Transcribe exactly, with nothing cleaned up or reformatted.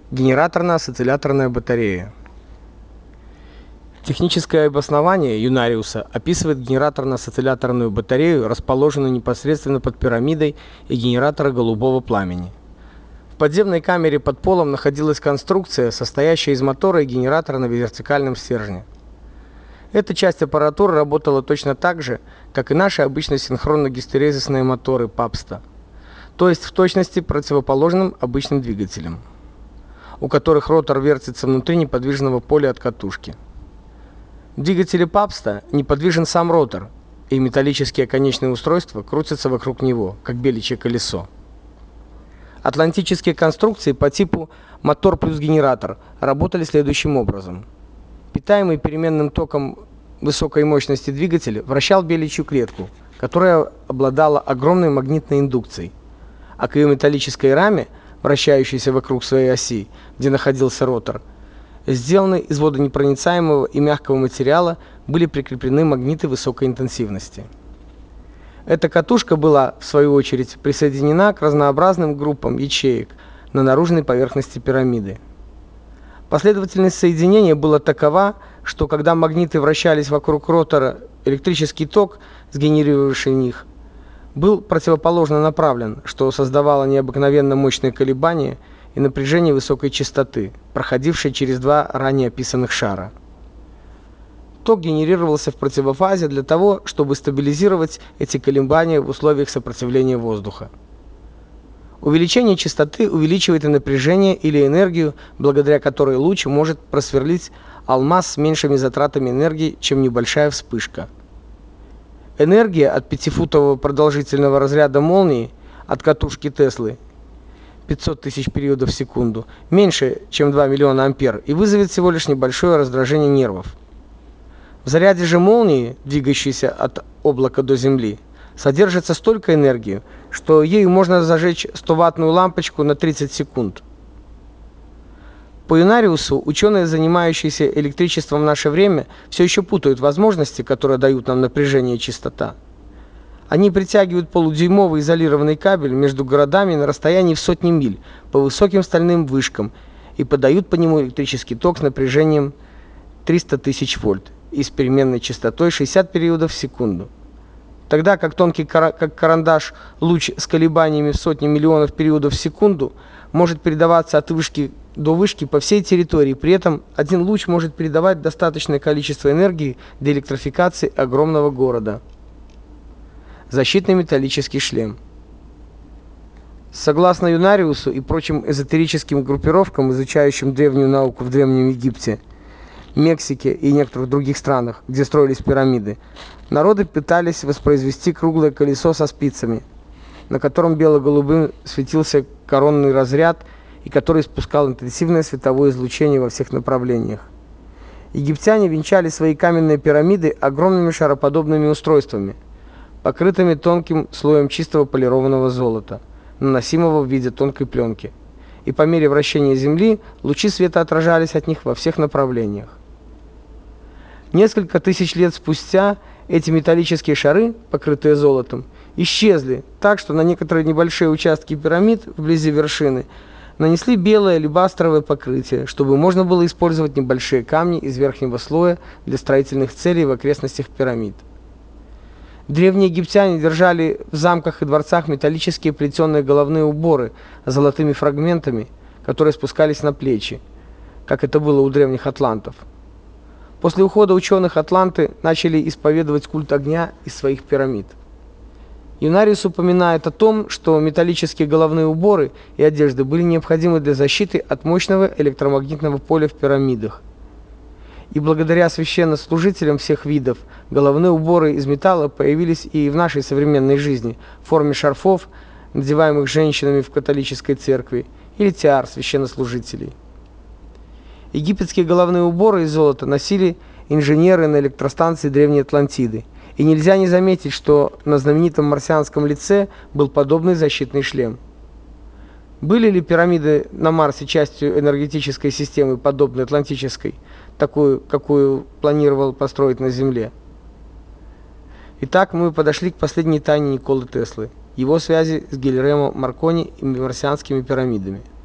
Генераторно-осцилляторная батарея. Техническое обоснование Юнариуса описывает генераторно-осцилляторную батарею, расположенную непосредственно под пирамидой и генератора голубого пламени. В подземной камере под полом находилась конструкция, состоящая из мотора и генератора на вертикальном стержне. Эта часть аппаратуры работала точно так же, как и наши обычные синхронно-гистерезисные моторы Папста, то есть в точности противоположным обычным двигателям, у которых ротор вертится внутри неподвижного поля от катушки. В двигателе Папста неподвижен сам ротор, и металлические конечные устройства крутятся вокруг него, как беличье колесо. Атлантические конструкции по типу мотор плюс генератор работали следующим образом. Питаемый переменным током высокой мощности двигатель вращал беличью клетку, которая обладала огромной магнитной индукцией, а к ее металлической раме, вращающейся вокруг своей оси, где находился ротор, сделанные из водонепроницаемого и мягкого материала, были прикреплены магниты высокой интенсивности. Эта катушка была, в свою очередь, присоединена к разнообразным группам ячеек на наружной поверхности пирамиды. Последовательность соединения была такова, что когда магниты вращались вокруг ротора, электрический ток, сгенерировавший их, был противоположно направлен, что создавало необыкновенно мощные колебания и напряжение высокой частоты, проходившее через два ранее описанных шара. Ток генерировался в противофазе для того, чтобы стабилизировать эти колебания в условиях сопротивления воздуха. Увеличение частоты увеличивает и напряжение или энергию, благодаря которой луч может просверлить алмаз с меньшими затратами энергии, чем небольшая вспышка. Энергия от пятифутового продолжительного разряда молнии от катушки Теслы пятьсот тысяч периодов в секунду меньше, чем два миллиона ампер, и вызовет всего лишь небольшое раздражение нервов. В заряде же молнии, двигающейся от облака до Земли, содержится столько энергии, что ею можно зажечь стоваттную лампочку на тридцать секунд. По Юнариусу ученые, занимающиеся электричеством в наше время, все еще путают возможности, которые дают нам напряжение и частота. Они притягивают полудюймовый изолированный кабель между городами на расстоянии в сотни миль по высоким стальным вышкам и подают по нему электрический ток с напряжением триста тысяч вольт и с переменной частотой шестьдесят периодов в секунду. Тогда как тонкий как карандаш луч с колебаниями в сотни миллионов периодов в секунду может передаваться от вышки до вышки по всей территории, при этом один луч может передавать достаточное количество энергии для электрификации огромного города. Защитный металлический шлем. Согласно Юнариусу и прочим эзотерическим группировкам, изучающим древнюю науку в Древнем Египте, Мексике и некоторых других странах, где строились пирамиды, народы пытались воспроизвести круглое колесо со спицами, на котором бело-голубым светился коронный разряд и который испускал интенсивное световое излучение во всех направлениях. Египтяне венчали свои каменные пирамиды огромными шароподобными устройствами, покрытыми тонким слоем чистого полированного золота, наносимого в виде тонкой пленки, и по мере вращения Земли лучи света отражались от них во всех направлениях. Несколько тысяч лет спустя эти металлические шары, покрытые золотом, исчезли, так что на некоторые небольшие участки пирамид вблизи вершины нанесли белое алебастровое покрытие, чтобы можно было использовать небольшие камни из верхнего слоя для строительных целей в окрестностях пирамид. Древние египтяне держали в замках и дворцах металлические плетеные головные уборы с золотыми фрагментами, которые спускались на плечи, как это было у древних атлантов. После ухода ученых атланты начали исповедовать культ огня из своих пирамид. Юнариус упоминает о том, что металлические головные уборы и одежды были необходимы для защиты от мощного электромагнитного поля в пирамидах. И благодаря священнослужителям всех видов головные уборы из металла появились и в нашей современной жизни в форме шарфов, надеваемых женщинами в католической церкви, или тиар священнослужителей. Египетские головные уборы из золота носили инженеры на электростанции Древней Атлантиды, и нельзя не заметить, что на знаменитом марсианском лице был подобный защитный шлем. Были ли пирамиды на Марсе частью энергетической системы, подобной атлантической, такую, какую планировал построить на Земле? Итак, мы подошли к последней тайне Николы Теслы, его связи с Гильермо Маркони и марсианскими пирамидами.